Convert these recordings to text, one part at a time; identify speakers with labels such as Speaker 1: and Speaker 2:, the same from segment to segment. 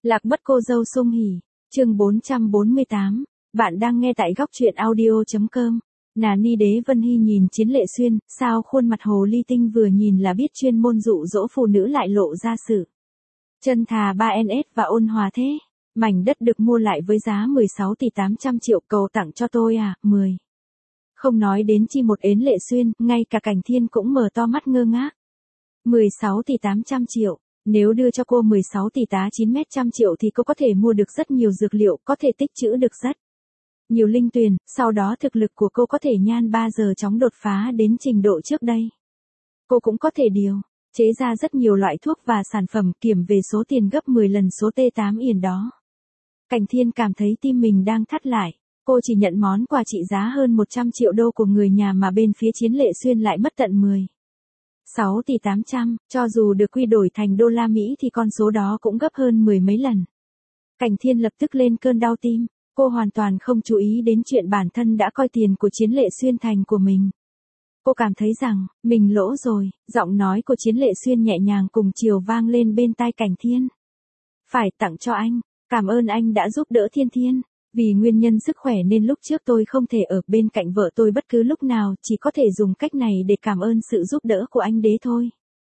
Speaker 1: Lạc mất cô dâu Sung Hỉ, chương 448, bạn đang nghe tại góc truyện audio.com. Nà ni đế Vân Hy nhìn Chiến Lệ Xuyên, sao khuôn mặt hồ ly tinh vừa nhìn là biết chuyên môn dụ dỗ phụ nữ lại lộ ra sự chân thà 3NS và ôn hòa thế. Mảnh đất được mua lại với giá 16 tỷ 800 triệu cầu tặng cho tôi à, 10. Không nói đến chi một Ến Lệ Xuyên, ngay cả Cảnh Thiên cũng mở to mắt ngơ ngác. 16 tỷ 800 triệu. Nếu đưa cho cô 16 tỷ 900 triệu thì cô có thể mua được rất nhiều dược liệu, có thể tích trữ được rất nhiều linh tuyền, sau đó thực lực của cô có thể nhan 3 giờ chóng đột phá đến trình độ trước đây. Cô cũng có thể chế ra rất nhiều loại thuốc và sản phẩm kiểm về số tiền gấp 10 lần số T8 yển đó. Cảnh Thiên cảm thấy tim mình đang thắt lại. Cô chỉ nhận món quà trị giá hơn 100 triệu đô của người nhà mà bên phía Chiến Lệ Xuyên lại mất tận 6 tỷ 800, cho dù được quy đổi thành đô la Mỹ thì con số đó cũng gấp hơn 10 mấy lần. Cảnh Thiên lập tức lên cơn đau tim, cô hoàn toàn không chú ý đến chuyện bản thân đã coi tiền của Chiến Lệ Xuyên thành của mình. Cô cảm thấy rằng, mình lỗ rồi, giọng nói của Chiến Lệ Xuyên nhẹ nhàng cùng chiều vang lên bên tai Cảnh Thiên. Phải tặng cho anh, cảm ơn anh đã giúp đỡ Thiên Thiên. Vì nguyên nhân sức khỏe nên lúc trước tôi không thể ở bên cạnh vợ tôi bất cứ lúc nào, chỉ có thể dùng cách này để cảm ơn sự giúp đỡ của anh đế thôi.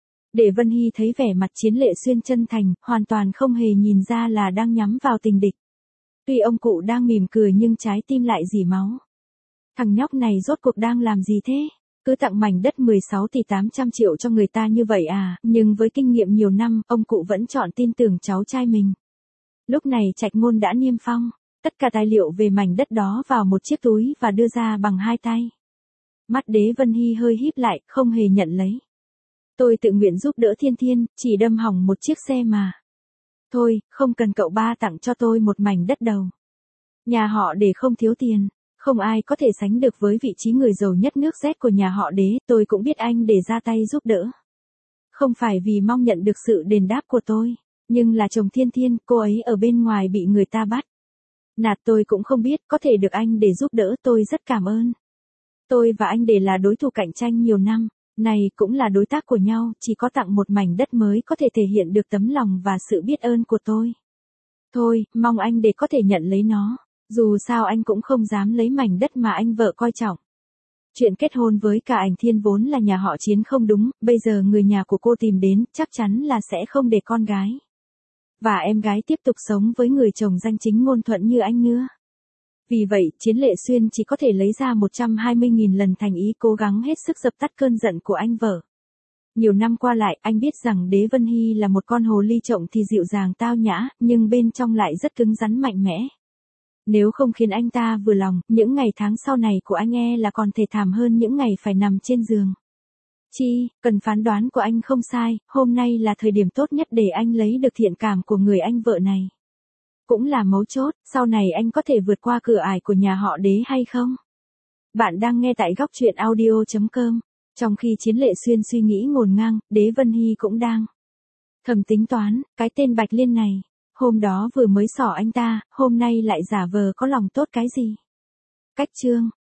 Speaker 1: Để Vân Hy thấy vẻ mặt Chiến Lệ Xuyên chân thành, hoàn toàn không hề nhìn ra là đang nhắm vào tình địch. Tuy ông cụ đang mỉm cười nhưng trái tim lại rỉ máu. Thằng nhóc này rốt cuộc đang làm gì thế? Cứ tặng mảnh đất 16 tỷ 800 triệu cho người ta như vậy à, nhưng với kinh nghiệm nhiều năm, ông cụ vẫn chọn tin tưởng cháu trai mình. Lúc này Trạch Ngôn đã niêm phong tất cả tài liệu về mảnh đất đó vào một chiếc túi và đưa ra bằng hai tay. Mắt đế Vân Hy hơi híp lại, không hề nhận lấy. Tôi tự nguyện giúp đỡ Thiên Thiên, chỉ đâm hỏng một chiếc xe mà. Thôi, không cần cậu ba tặng cho tôi một mảnh đất đâu. Nhà họ Đế không thiếu tiền, không ai có thể sánh được với vị trí người giàu nhất nước Z của nhà họ Đế, tôi cũng biết anh để ra tay giúp đỡ. Không phải vì mong nhận được sự đền đáp của tôi, nhưng là chồng Thiên Thiên, cô ấy ở bên ngoài bị người ta bắt nạt, tôi cũng không biết, có thể được anh để giúp đỡ tôi rất cảm ơn. Tôi và anh để là đối thủ cạnh tranh nhiều năm, này cũng là đối tác của nhau, chỉ có tặng một mảnh đất mới có thể thể hiện được tấm lòng và sự biết ơn của tôi. Thôi, mong anh để có thể nhận lấy nó, dù sao anh cũng không dám lấy mảnh đất mà anh vợ coi trọng. Chuyện kết hôn với cả Ảnh Thiên vốn là nhà họ Chiến không đúng, bây giờ người nhà của cô tìm đến, chắc chắn là sẽ không để con gái và em gái tiếp tục sống với người chồng danh chính ngôn thuận như anh nữa. Vì vậy, Chiến Lệ Xuyên chỉ có thể lấy ra 120.000 lần thành ý cố gắng hết sức dập tắt cơn giận của anh vợ. Nhiều năm qua lại, anh biết rằng đế Vân Hy là một con hồ ly trộm thì dịu dàng tao nhã, nhưng bên trong lại rất cứng rắn mạnh mẽ. Nếu không khiến anh ta vừa lòng, những ngày tháng sau này của anh là còn thê thảm hơn những ngày phải nằm trên giường. Cần phán đoán của anh không sai, hôm nay là thời điểm tốt nhất để anh lấy được thiện cảm của người anh vợ này. Cũng là mấu chốt, sau này anh có thể vượt qua cửa ải của nhà họ Đế hay không? Bạn đang nghe tại góc truyện audio.com. Trong khi Chiến Lệ Xuyên suy nghĩ ngổn ngang, đế Vân Hy cũng đang thầm tính toán, cái tên Bạch Liên này, hôm đó vừa mới xỏ anh ta, hôm nay lại giả vờ có lòng tốt cái gì? Cách chương